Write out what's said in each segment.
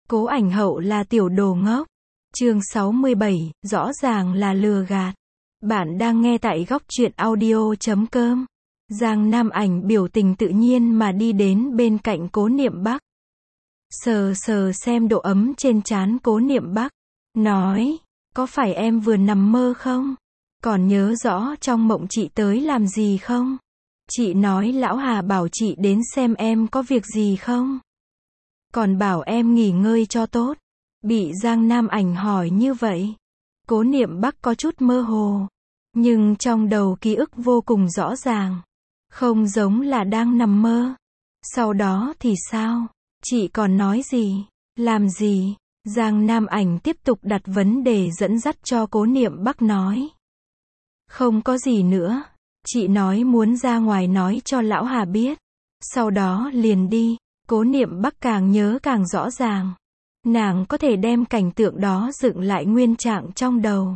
Cố Ảnh Hậu là tiểu đồ ngốc. Chương 67, rõ ràng là lừa gạt. Bạn đang nghe tại góc truyện audio.com. Giang Nam Ảnh biểu tình tự nhiên mà đi đến bên cạnh Cố Niệm Bắc. Sờ sờ xem độ ấm trên trán Cố Niệm Bắc. Nói, có phải em vừa nằm mơ không? Còn nhớ rõ trong mộng chị tới làm gì không? Chị nói lão Hà bảo chị đến xem em có việc gì không? Còn bảo em nghỉ ngơi cho tốt. Bị Giang Nam Ảnh hỏi như vậy, Cố Niệm Bắc có chút mơ hồ, nhưng trong đầu ký ức vô cùng rõ ràng, không giống là đang nằm mơ. Sau đó thì sao? Chị còn nói gì? Làm gì? Giang Nam Ảnh tiếp tục đặt vấn đề dẫn dắt cho Cố Niệm Bắc nói. Không có gì nữa. Chị nói muốn ra ngoài nói cho lão Hà biết. Sau đó liền đi. Cố Niệm Bắc càng nhớ càng rõ ràng. Nàng có thể đem cảnh tượng đó dựng lại nguyên trạng trong đầu.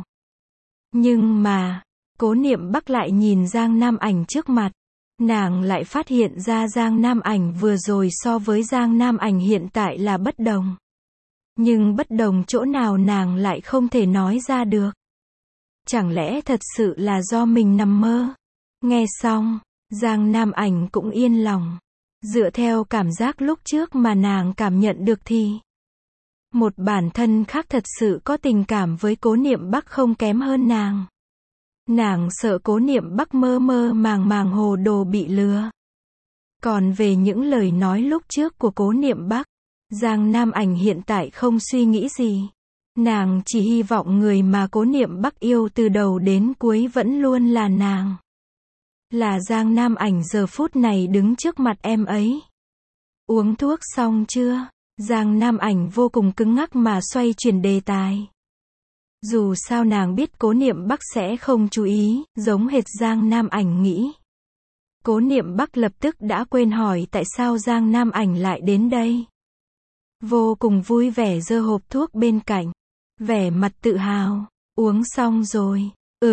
Nhưng mà, Cố Niệm Bắc lại nhìn Giang Nam Ảnh trước mặt. Nàng lại phát hiện ra Giang Nam Ảnh vừa rồi so với Giang Nam Ảnh hiện tại là bất đồng. Nhưng bất đồng chỗ nào nàng lại không thể nói ra được. Chẳng lẽ thật sự là do mình nằm mơ? Nghe xong, Giang Nam Ảnh cũng yên lòng. Dựa theo cảm giác lúc trước mà nàng cảm nhận được thì một bản thân khác thật sự có tình cảm với Cố Niệm Bắc không kém hơn nàng. Nàng sợ Cố Niệm Bắc mơ mơ màng màng hồ đồ bị lừa. Còn về những lời nói lúc trước của Cố Niệm Bắc, Giang Nam Ảnh hiện tại không suy nghĩ gì. Nàng chỉ hy vọng người mà Cố Niệm Bắc yêu từ đầu đến cuối vẫn luôn là nàng. Là Giang Nam Ảnh giờ phút này đứng trước mặt em ấy. Uống thuốc xong chưa? Giang Nam Ảnh vô cùng cứng ngắc mà xoay chuyển đề tài. Dù sao nàng biết Cố Niệm Bắc sẽ không chú ý, giống hệt Giang Nam Ảnh nghĩ. Cố Niệm Bắc lập tức đã quên hỏi tại sao Giang Nam Ảnh lại đến đây. Vô cùng vui vẻ giơ hộp thuốc bên cạnh. Vẻ mặt tự hào. Uống xong rồi.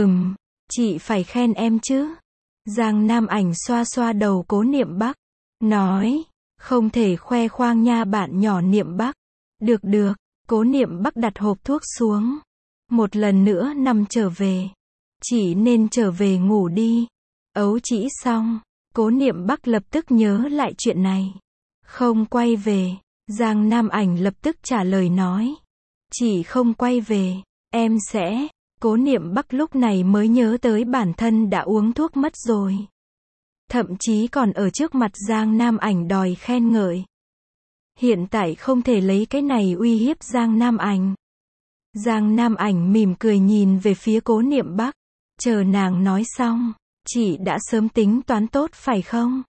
Chị phải khen em chứ. Giang Nam Ảnh xoa xoa đầu Cố Niệm Bắc. Nói, không thể khoe khoang nha bạn nhỏ Niệm Bắc. Được. Cố Niệm Bắc đặt hộp thuốc xuống. Một lần nữa nằm trở về. Chỉ nên trở về ngủ đi. Ấu chỉ xong. Cố Niệm Bắc lập tức nhớ lại chuyện này. Không quay về. Giang Nam Ảnh lập tức trả lời nói. Chỉ không quay về. Em sẽ. Cố Niệm Bắc lúc này mới nhớ tới bản thân đã uống thuốc mất rồi. Thậm chí còn ở trước mặt Giang Nam Ảnh đòi khen ngợi. Hiện tại không thể lấy cái này uy hiếp Giang Nam Ảnh. Giang Nam Ảnh mỉm cười nhìn về phía Cố Niệm Bắc. Chờ nàng nói xong. Chị đã sớm tính toán tốt phải không?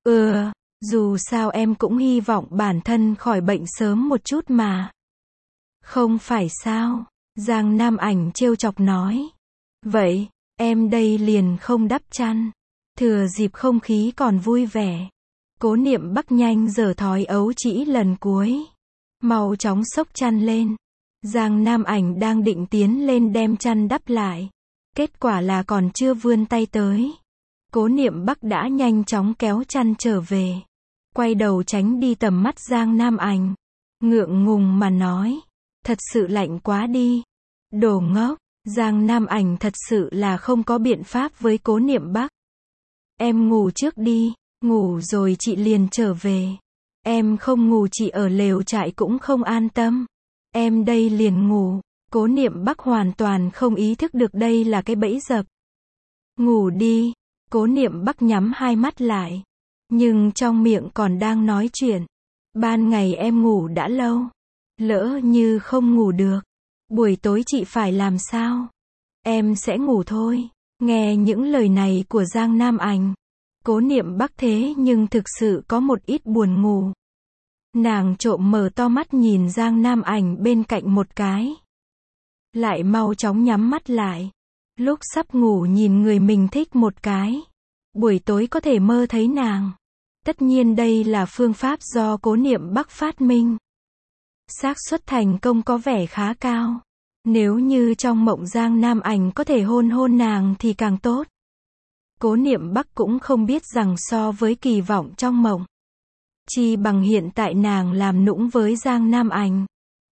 Dù sao em cũng hy vọng bản thân khỏi bệnh sớm một chút mà. Không phải sao? Giang Nam Ảnh trêu chọc nói. Vậy, em đây liền không đắp chăn. Thừa dịp không khí còn vui vẻ. Cố Niệm Bắc nhanh giở thói ấu chỉ lần cuối. Mau chóng xốc chăn lên. Giang Nam Ảnh đang định tiến lên đem chăn đắp lại. Kết quả là còn chưa vươn tay tới. Cố Niệm Bắc đã nhanh chóng kéo chăn trở về. Quay đầu tránh đi tầm mắt Giang Nam Ảnh. Ngượng ngùng mà nói. Thật sự lạnh quá đi. Đồ ngốc. Giang Nam Ảnh thật sự là không có biện pháp với Cố Niệm Bắc. Em ngủ trước đi. Ngủ rồi chị liền trở về. Em không ngủ chị ở lều trại cũng không an tâm. Em đây liền ngủ. Cố Niệm Bắc hoàn toàn không ý thức được đây là cái bẫy dập. Ngủ đi. Cố Niệm Bắc nhắm hai mắt lại. Nhưng trong miệng còn đang nói chuyện. Ban ngày em ngủ đã lâu. Lỡ như không ngủ được. Buổi tối chị phải làm sao? Em sẽ ngủ thôi. Nghe những lời này của Giang Nam Ảnh. Cố Niệm Bắc thế nhưng thực sự có một ít buồn ngủ. Nàng trộm mở to mắt nhìn Giang Nam Ảnh bên cạnh một cái. Lại mau chóng nhắm mắt lại. Lúc sắp ngủ nhìn người mình thích một cái. Buổi tối có thể mơ thấy nàng. Tất nhiên đây là phương pháp do Cố Niệm Bắc phát minh. Xác suất thành công có vẻ khá cao. Nếu như trong mộng Giang Nam Ảnh có thể hôn nàng thì càng tốt. Cố Niệm Bắc cũng không biết rằng so với kỳ vọng trong mộng. Chi bằng hiện tại nàng làm nũng với Giang Nam Ảnh.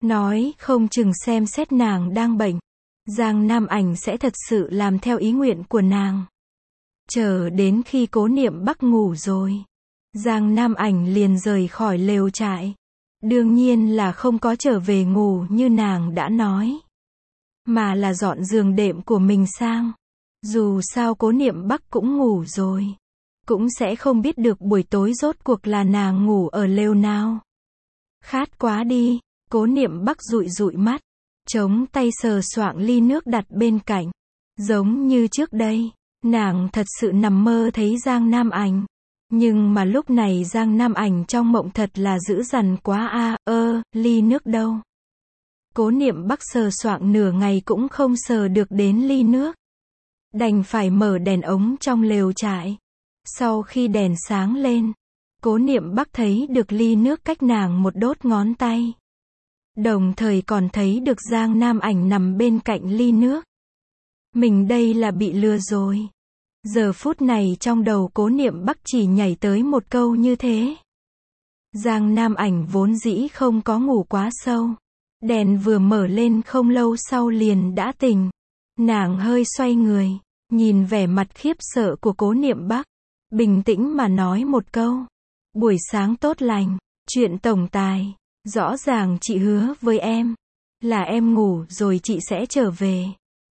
Nói không chừng xem xét nàng đang bệnh, Giang Nam Ảnh sẽ thật sự làm theo ý nguyện của nàng. Chờ đến khi Cố Niệm Bắc ngủ rồi, Giang Nam Ảnh liền rời khỏi lều trại. Đương nhiên là không có trở về ngủ như nàng đã nói, mà là dọn giường đệm của mình sang. Dù sao Cố Niệm Bắc cũng ngủ rồi, cũng sẽ không biết được buổi tối rốt cuộc là nàng ngủ ở lều nào. Khát quá đi, Cố Niệm Bắc dụi dụi mắt, chống tay sờ soạng ly nước đặt bên cạnh. Giống như trước đây, nàng thật sự nằm mơ thấy Giang Nam Ảnh. Nhưng mà lúc này Giang Nam Ảnh trong mộng thật là dữ dằn quá ly nước đâu. Cố Niệm Bắc sờ soạng nửa ngày cũng không sờ được đến ly nước. Đành phải mở đèn ống trong lều trại. Sau khi đèn sáng lên, Cố Niệm Bắc thấy được ly nước cách nàng một đốt ngón tay. Đồng thời còn thấy được Giang Nam Ảnh nằm bên cạnh ly nước. Mình đây là bị lừa rồi. Giờ phút này trong đầu Cố Niệm Bắc chỉ nhảy tới một câu như thế. Giang Nam Ảnh vốn dĩ không có ngủ quá sâu. Đèn vừa mở lên không lâu sau liền đã tỉnh. Nàng hơi xoay người, nhìn vẻ mặt khiếp sợ của Cố Niệm Bắc. Bình tĩnh mà nói một câu. Buổi sáng tốt lành, chuyện tổng tài. Rõ ràng chị hứa với em là em ngủ rồi chị sẽ trở về.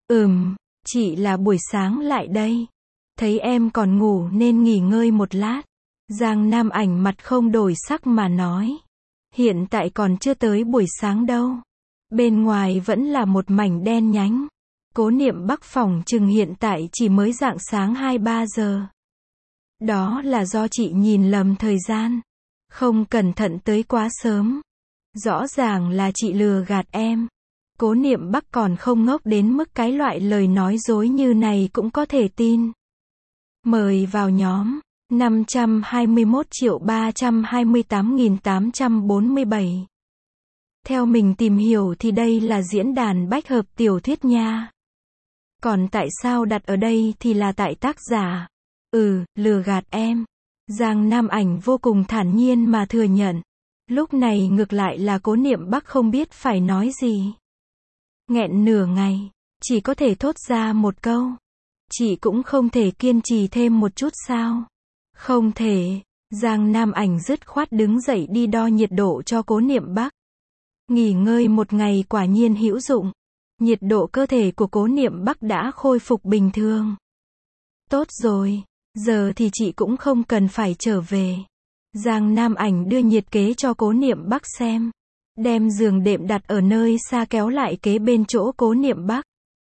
Chị là buổi sáng lại đây. Thấy em còn ngủ nên nghỉ ngơi một lát. Giang Nam Ảnh mặt không đổi sắc mà nói. Hiện tại còn chưa tới buổi sáng đâu. Bên ngoài vẫn là một mảnh đen nhánh. Cố Niệm Bắc phòng chừng hiện tại chỉ mới rạng sáng 2-3 giờ. Đó là do chị nhìn lầm thời gian. Không cẩn thận tới quá sớm. Rõ ràng là chị lừa gạt em. Cố Niệm Bắc còn không ngốc đến mức cái loại lời nói dối như này cũng có thể tin. Mời vào nhóm 521.328.847. Theo mình tìm hiểu thì đây là diễn đàn bách hợp tiểu thuyết nha. Còn tại sao đặt ở đây thì là tại tác giả. Lừa gạt em. Giang Nam Ảnh vô cùng thản nhiên mà thừa nhận. Lúc này ngược lại là Cố Niệm Bắc không biết phải nói gì. Nghẹn nửa ngày, chỉ có thể thốt ra một câu. Chị cũng không thể kiên trì thêm một chút sao? Không thể. Giang Nam Ảnh dứt khoát đứng dậy đi đo nhiệt độ cho Cố Niệm Bắc. Nghỉ ngơi một ngày quả nhiên hữu dụng. Nhiệt độ cơ thể của Cố Niệm Bắc đã khôi phục bình thường. Tốt rồi, giờ thì chị cũng không cần phải trở về. Giang Nam Ảnh đưa nhiệt kế cho Cố Niệm Bắc xem. Đem giường đệm đặt ở nơi xa kéo lại kế bên chỗ Cố Niệm Bắc.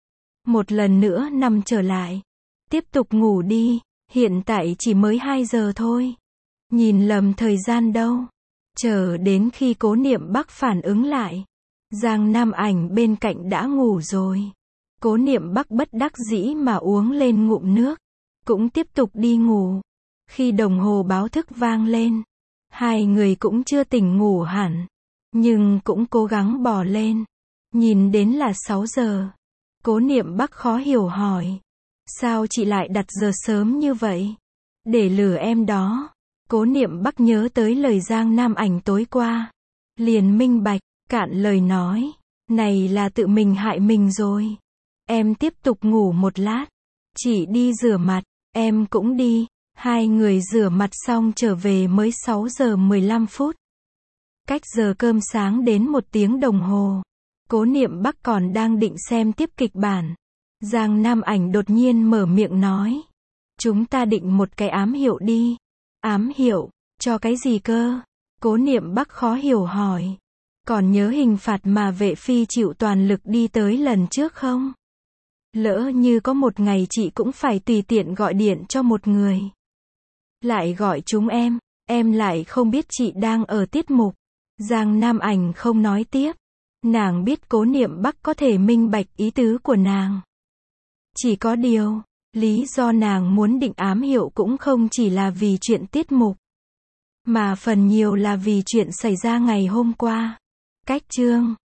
Một lần nữa nằm trở lại. Tiếp tục ngủ đi, hiện tại chỉ mới 2 giờ thôi. Nhìn lầm thời gian đâu. Chờ đến khi Cố Niệm Bắc phản ứng lại. Giang Nam Ảnh bên cạnh đã ngủ rồi. Cố Niệm Bắc bất đắc dĩ mà uống lên ngụm nước. Cũng tiếp tục đi ngủ. Khi đồng hồ báo thức vang lên, hai người cũng chưa tỉnh ngủ hẳn. Nhưng cũng cố gắng bò lên. Nhìn đến là 6 giờ. Cố Niệm Bắc khó hiểu hỏi. Sao chị lại đặt giờ sớm như vậy? Để lừa em đó. Cố Niệm Bắc nhớ tới lời Giang Nam Ảnh tối qua. Liền minh bạch, cạn lời nói. Này là tự mình hại mình rồi. Em tiếp tục ngủ một lát. Chị đi rửa mặt, em cũng đi. Hai người rửa mặt xong trở về mới 6 giờ 15 phút. Cách giờ cơm sáng đến 1 tiếng đồng hồ. Cố Niệm Bắc còn đang định xem tiếp kịch bản. Giang Nam Ảnh đột nhiên mở miệng nói. Chúng ta định một cái ám hiệu đi. Ám hiệu? Cho cái gì cơ? Cố Niệm Bắc khó hiểu hỏi. Còn nhớ hình phạt mà vệ phi chịu toàn lực đi tới lần trước không? Lỡ như có một ngày chị cũng phải tùy tiện gọi điện cho một người. Lại gọi chúng em lại không biết chị đang ở tiết mục. Giang Nam Ảnh không nói tiếp. Nàng biết Cố Niệm Bắc có thể minh bạch ý tứ của nàng. Chỉ có điều, lý do nàng muốn định ám hiệu cũng không chỉ là vì chuyện tiết mục, mà phần nhiều là vì chuyện xảy ra ngày hôm qua. Cách chương